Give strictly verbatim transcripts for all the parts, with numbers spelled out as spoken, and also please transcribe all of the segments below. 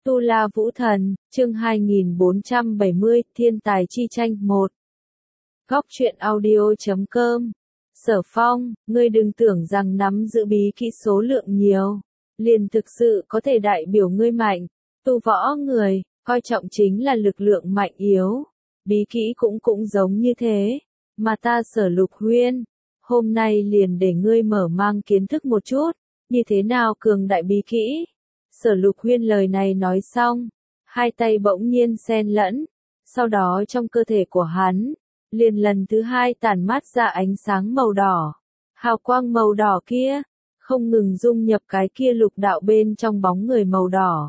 Tu La Vũ Thần, chương hai nghìn bốn trăm bảy mươi, Thiên tài chi tranh một. Góc truyện audio chấm com. Sở Phong, ngươi đừng tưởng rằng nắm giữ bí kỹ số lượng nhiều, liền thực sự có thể đại biểu ngươi mạnh. Tu võ người, coi trọng chính là lực lượng mạnh yếu. Bí kỹ cũng cũng giống như thế. Mà ta Sở Lục Huyên, hôm nay liền để ngươi mở mang kiến thức một chút, như thế nào cường đại bí kỹ. Sở Lục Huyên lời này nói xong, hai tay bỗng nhiên xen lẫn, sau đó trong cơ thể của hắn, liền lần thứ hai tản mát ra ánh sáng màu đỏ. Hào quang màu đỏ kia, không ngừng dung nhập cái kia lục đạo bên trong bóng người màu đỏ.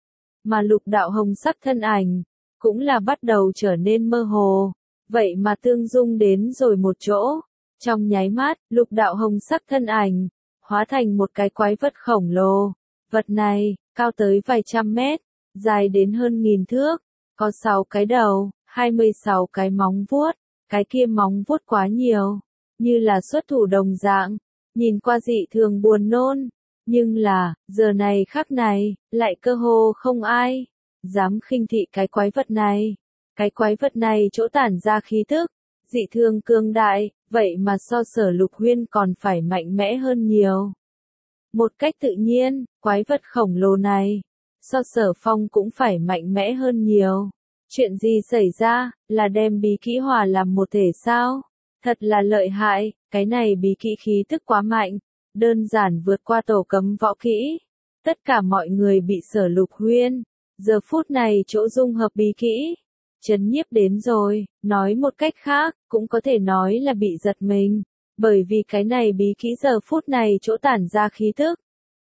Mà lục đạo hồng sắc thân ảnh, cũng là bắt đầu trở nên mơ hồ, vậy mà tương dung đến rồi một chỗ. Trong nháy mắt, lục đạo hồng sắc thân ảnh, hóa thành một cái quái vật khổng lồ. Vật này, cao tới vài trăm mét, dài đến hơn nghìn thước, có sáu cái đầu, hai mươi sáu cái móng vuốt, cái kia móng vuốt quá nhiều, như là xuất thủ đồng dạng, nhìn qua dị thường buồn nôn, nhưng là, giờ này khắc này, lại cơ hồ không ai dám khinh thị cái quái vật này. Cái quái vật này chỗ tản ra khí tức, dị thường cường đại, vậy mà so Sở Lục Huyên còn phải mạnh mẽ hơn nhiều. Một cách tự nhiên, quái vật khổng lồ này, so Sở Phong cũng phải mạnh mẽ hơn nhiều. Chuyện gì xảy ra, là đem bí kỹ hòa làm một thể sao? Thật là lợi hại, cái này bí kỹ khí tức quá mạnh, đơn giản vượt qua tổ cấm võ kỹ. Tất cả mọi người bị Sở Lục Huyên, giờ phút này chỗ dung hợp bí kỹ, chấn nhiếp đến rồi, nói một cách khác, cũng có thể nói là bị giật mình. Bởi vì cái này bí kỹ giờ phút này chỗ tản ra khí tức,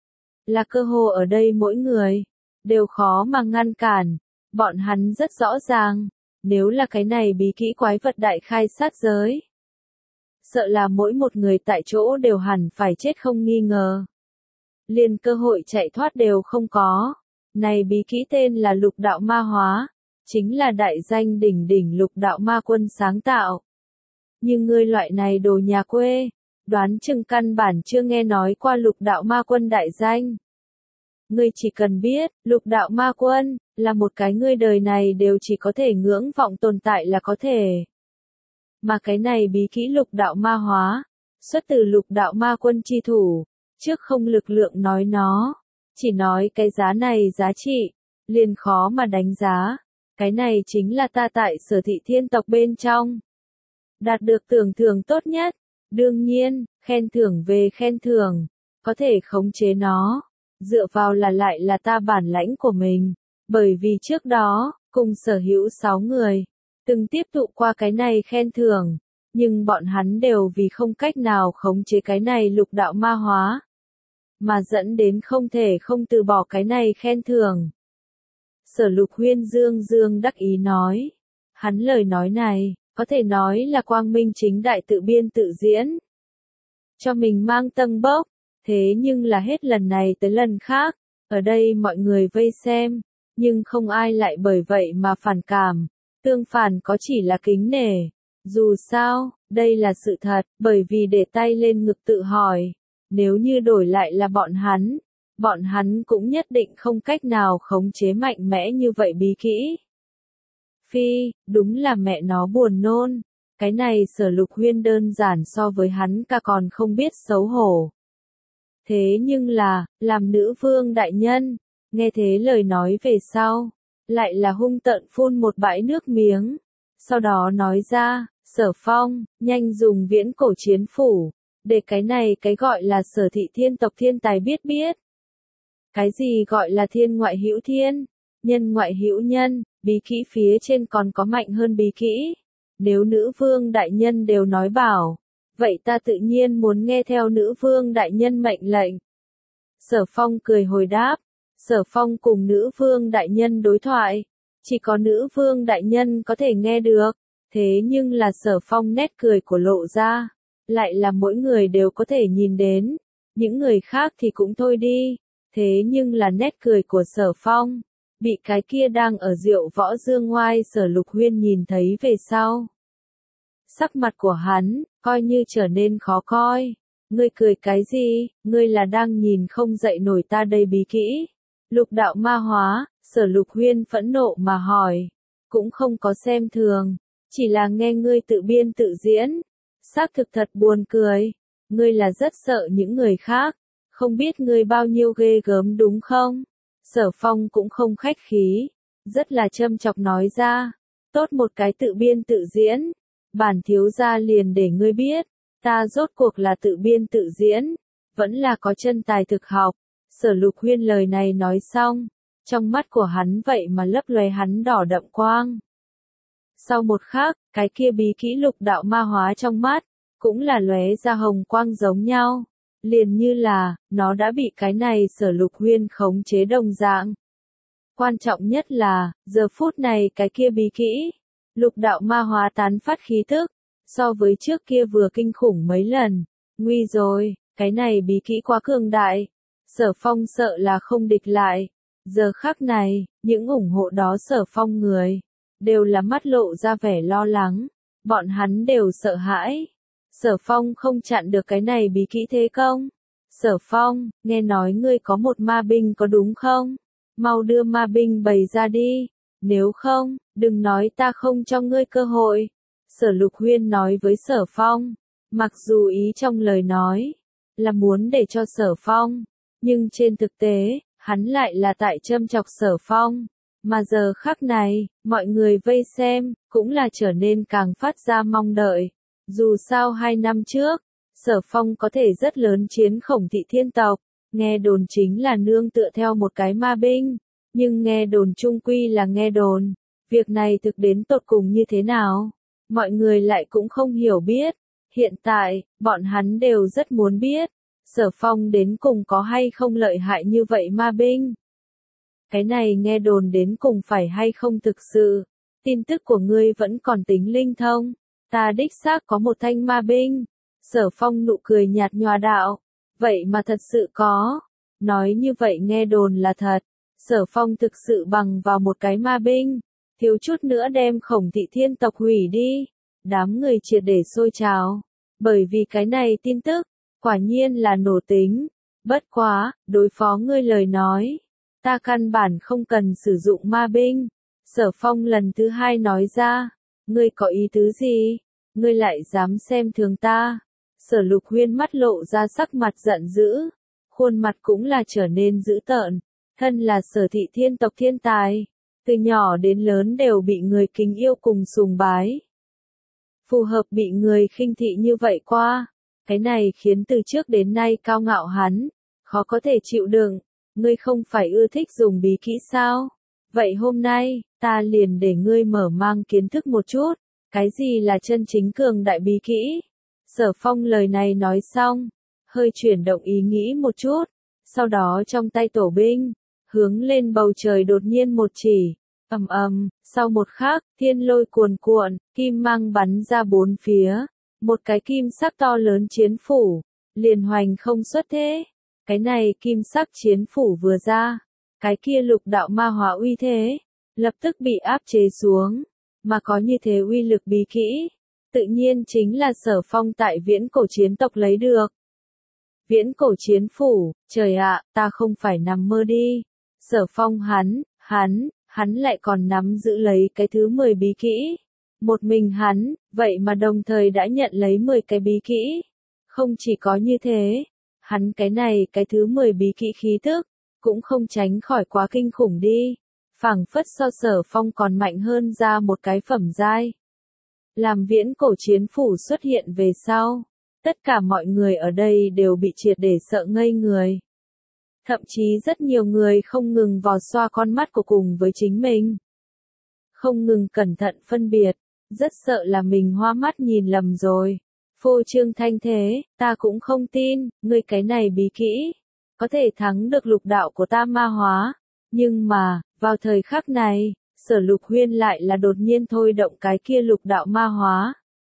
là cơ hồ ở đây mỗi người, đều khó mà ngăn cản. Bọn hắn rất rõ ràng, nếu là cái này bí kỹ quái vật đại khai sát giới, sợ là mỗi một người tại chỗ đều hẳn phải chết không nghi ngờ. Liền cơ hội chạy thoát đều không có. Này bí kỹ tên là lục đạo ma hóa, chính là đại danh đỉnh đỉnh lục đạo ma quân sáng tạo. Nhưng ngươi loại này đồ nhà quê, đoán chừng căn bản chưa nghe nói qua lục đạo ma quân đại danh. Ngươi chỉ cần biết, lục đạo ma quân, là một cái ngươi đời này đều chỉ có thể ngưỡng vọng tồn tại là có thể. Mà cái này bí kỹ lục đạo ma hóa, xuất từ lục đạo ma quân chi thủ, trước không lực lượng nói nó, chỉ nói cái giá này giá trị, liền khó mà đánh giá. Cái này chính là ta tại Sở thị thiên tộc bên trong đạt được tưởng thưởng tốt nhất. Đương nhiên, khen thưởng về khen thưởng, có thể khống chế nó, dựa vào là lại là ta bản lãnh của mình. Bởi vì trước đó, cùng sở hữu sáu người, từng tiếp thụ qua cái này khen thưởng, nhưng bọn hắn đều vì không cách nào khống chế cái này lục đạo ma hóa, mà dẫn đến không thể không từ bỏ cái này khen thưởng. Sở Lục Huyên dương dương đắc ý nói, hắn lời nói này, có thể nói là quang minh chính đại tự biên tự diễn, cho mình mang tâng bốc. Thế nhưng là hết lần này tới lần khác, ở đây mọi người vây xem, nhưng không ai lại bởi vậy mà phản cảm, tương phản có chỉ là kính nể. Dù sao, đây là sự thật, bởi vì để tay lên ngực tự hỏi, nếu như đổi lại là bọn hắn, bọn hắn cũng nhất định không cách nào khống chế mạnh mẽ như vậy bí kỹ. Phi, đúng là mẹ nó buồn nôn, cái này Sở Lục Huyên đơn giản so với hắn cả còn không biết xấu hổ. Thế nhưng là, làm nữ vương đại nhân, nghe thế lời nói về sau, lại là hung tợn phun một bãi nước miếng, sau đó nói ra, Sở Phong, nhanh dùng viễn cổ chiến phủ, để cái này cái gọi là Sở thị thiên tộc thiên tài biết biết. Cái gì gọi là thiên ngoại hữu thiên, nhân ngoại hữu nhân, bí kỹ phía trên còn có mạnh hơn bí kỹ. Nếu nữ vương đại nhân đều nói bảo, vậy ta tự nhiên muốn nghe theo nữ vương đại nhân mệnh lệnh. Sở Phong cười hồi đáp, Sở Phong cùng nữ vương đại nhân đối thoại, chỉ có nữ vương đại nhân có thể nghe được. Thế nhưng là Sở Phong nét cười của lộ ra, lại là mỗi người đều có thể nhìn đến, những người khác thì cũng thôi đi. Thế nhưng là nét cười của Sở Phong, bị cái kia đang ở Diệu Võ Dương Ngoai Sở Lục Huyên nhìn thấy về sau. Sắc mặt của hắn, coi như trở nên khó coi. Ngươi cười cái gì, ngươi là đang nhìn không dậy nổi ta đây bí kỹ. Lục đạo ma hóa, Sở Lục Huyên phẫn nộ mà hỏi. Cũng không có xem thường. Chỉ là nghe ngươi tự biên tự diễn. Xác thực thật buồn cười. Ngươi là rất sợ những người khác. Không biết ngươi bao nhiêu ghê gớm đúng không? Sở Phong cũng không khách khí. Rất là châm chọc nói ra. Tốt một cái tự biên tự diễn. Bản thiếu gia liền để ngươi biết. Ta rốt cuộc là tự biên tự diễn. Vẫn là có chân tài thực học. Sở Lục Huyên lời này nói xong. Trong mắt của hắn vậy mà lấp lóe hắn đỏ đậm quang. Sau một khắc, cái kia bí kỹ lục đạo ma hóa trong mắt, cũng là lóe ra hồng quang giống nhau. Liền như là, nó đã bị cái này Sở Lục Huyên khống chế đồng dạng. Quan trọng nhất là, giờ phút này cái kia bí kỹ, lục đạo ma hóa tán phát khí thức, so với trước kia vừa kinh khủng mấy lần. Nguy rồi, cái này bí kỹ quá cường đại. Sở Phong sợ là không địch lại. Giờ khắc này, những ủng hộ đó Sở Phong người, đều là mắt lộ ra vẻ lo lắng. Bọn hắn đều sợ hãi. Sở Phong không chặn được cái này bí kỹ thế công. Sở Phong, nghe nói ngươi có một ma binh có đúng không? Mau đưa ma binh bày ra đi. Nếu không, đừng nói ta không cho ngươi cơ hội. Sở Lục Huyên nói với Sở Phong. Mặc dù ý trong lời nói, là muốn để cho Sở Phong. Nhưng trên thực tế, hắn lại là tại châm chọc Sở Phong. Mà giờ khắc này, mọi người vây xem, cũng là trở nên càng phát ra mong đợi. Dù sao hai năm trước, Sở Phong có thể rất lớn chiến Khổng Thị thiên tộc, nghe đồn chính là nương tựa theo một cái ma binh, nhưng nghe đồn chung quy là nghe đồn, việc này thực đến tột cùng như thế nào, mọi người lại cũng không hiểu biết. Hiện tại, bọn hắn đều rất muốn biết, Sở Phong đến cùng có hay không lợi hại như vậy ma binh. Cái này nghe đồn đến cùng phải hay không thực sự, tin tức của ngươi vẫn còn tính linh thông. Ta đích xác có một thanh ma binh. Sở Phong nụ cười nhạt nhòa đạo. Vậy mà thật sự có. Nói như vậy nghe đồn là thật. Sở Phong thực sự bằng vào một cái ma binh. Thiếu chút nữa đem Khổng Thị thiên tộc hủy đi. Đám người triệt để sôi trào. Bởi vì cái này tin tức, quả nhiên là nổ tính. Bất quá, đối phó ngươi lời nói. Ta căn bản không cần sử dụng ma binh. Sở Phong lần thứ hai nói ra. Ngươi có ý tứ gì? Ngươi lại dám xem thường ta? Sở Lục Huyên mắt lộ ra sắc mặt giận dữ. Khuôn mặt cũng là trở nên dữ tợn. Thân là Sở Thị thiên tộc thiên tài. Từ nhỏ đến lớn đều bị người kính yêu cùng sùng bái. Phù hợp bị người khinh thị như vậy qua. Cái này khiến từ trước đến nay cao ngạo hắn. Khó có thể chịu đựng. Ngươi không phải ưa thích dùng bí kỹ sao? Vậy hôm nay, ta liền để ngươi mở mang kiến thức một chút. Cái gì là chân chính cường đại bí kỹ? Sở Phong lời này nói xong, hơi chuyển động ý nghĩ một chút, sau đó trong tay tổ binh, hướng lên bầu trời đột nhiên một chỉ, ầm ầm, sau một khắc, thiên lôi cuồn cuộn, kim mang bắn ra bốn phía, một cái kim sắc to lớn chiến phủ, liền hoành không xuất thế. Cái này kim sắc chiến phủ vừa ra, cái kia lục đạo ma hóa uy thế, lập tức bị áp chế xuống. Mà có như thế uy lực bí kỹ, tự nhiên chính là Sở Phong tại viễn cổ chiến tộc lấy được. Viễn cổ chiến phủ, trời ạ, ta không phải nằm mơ đi. Sở Phong hắn, hắn, hắn lại còn nắm giữ lấy cái thứ mười bí kỹ. Một mình hắn, vậy mà đồng thời đã nhận lấy mười cái bí kỹ. Không chỉ có như thế, hắn cái này cái thứ mười bí kỹ khí thức, cũng không tránh khỏi quá kinh khủng đi. Phảng phất so Sở Phong còn mạnh hơn ra một cái phẩm giai. Làm viễn cổ chiến phủ xuất hiện về sau, tất cả mọi người ở đây đều bị triệt để sợ ngây người. Thậm chí rất nhiều người không ngừng vò xoa con mắt của cùng với chính mình. Không ngừng cẩn thận phân biệt, rất sợ là mình hoa mắt nhìn lầm rồi. Phô trương thanh thế, ta cũng không tin, ngươi cái này bí kỹ, có thể thắng được lục đạo của ta ma hóa. Nhưng mà, vào thời khắc này, Sở Lục Huyên lại là đột nhiên thôi động cái kia lục đạo ma hóa.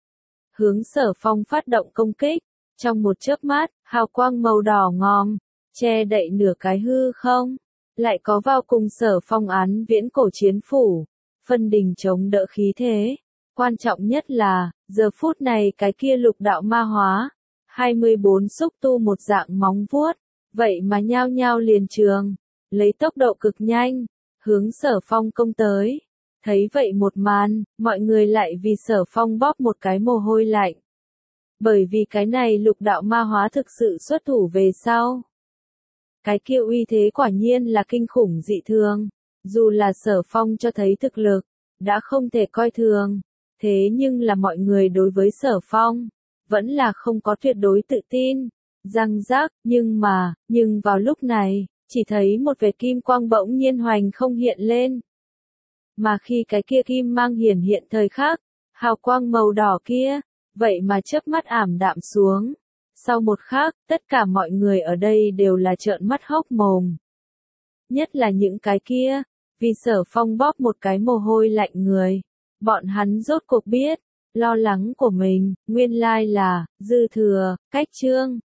Hướng Sở Phong phát động công kích, trong một chớp mắt, hào quang màu đỏ ngòm, che đậy nửa cái hư không, lại có vào cùng Sở Phong án viễn cổ chiến phủ, phân đình chống đỡ khí thế. Quan trọng nhất là, giờ phút này cái kia lục đạo ma hóa, hai mươi bốn xúc tu một dạng móng vuốt, vậy mà nhao nhao liền trường, lấy tốc độ cực nhanh, hướng Sở Phong công tới. Thấy vậy một màn, mọi người lại vì Sở Phong bóp một cái mồ hôi lạnh. Bởi vì cái này lục đạo ma hóa thực sự xuất thủ về sau. Cái kia uy thế quả nhiên là kinh khủng dị thường. Dù là Sở Phong cho thấy thực lực, đã không thể coi thường. Thế nhưng là mọi người đối với Sở Phong, vẫn là không có tuyệt đối tự tin. Răng rác, nhưng mà, nhưng vào lúc này, chỉ thấy một vệt kim quang bỗng nhiên hoành không hiện lên. Mà khi cái kia kim mang hiển hiện thời khắc, hào quang màu đỏ kia, vậy mà chớp mắt ảm đạm xuống. Sau một khắc, tất cả mọi người ở đây đều là trợn mắt hốc mồm. Nhất là những cái kia, vì Sở Phong bóp một cái mồ hôi lạnh người. Bọn hắn rốt cuộc biết, lo lắng của mình, nguyên lai là, dư thừa, cách chương.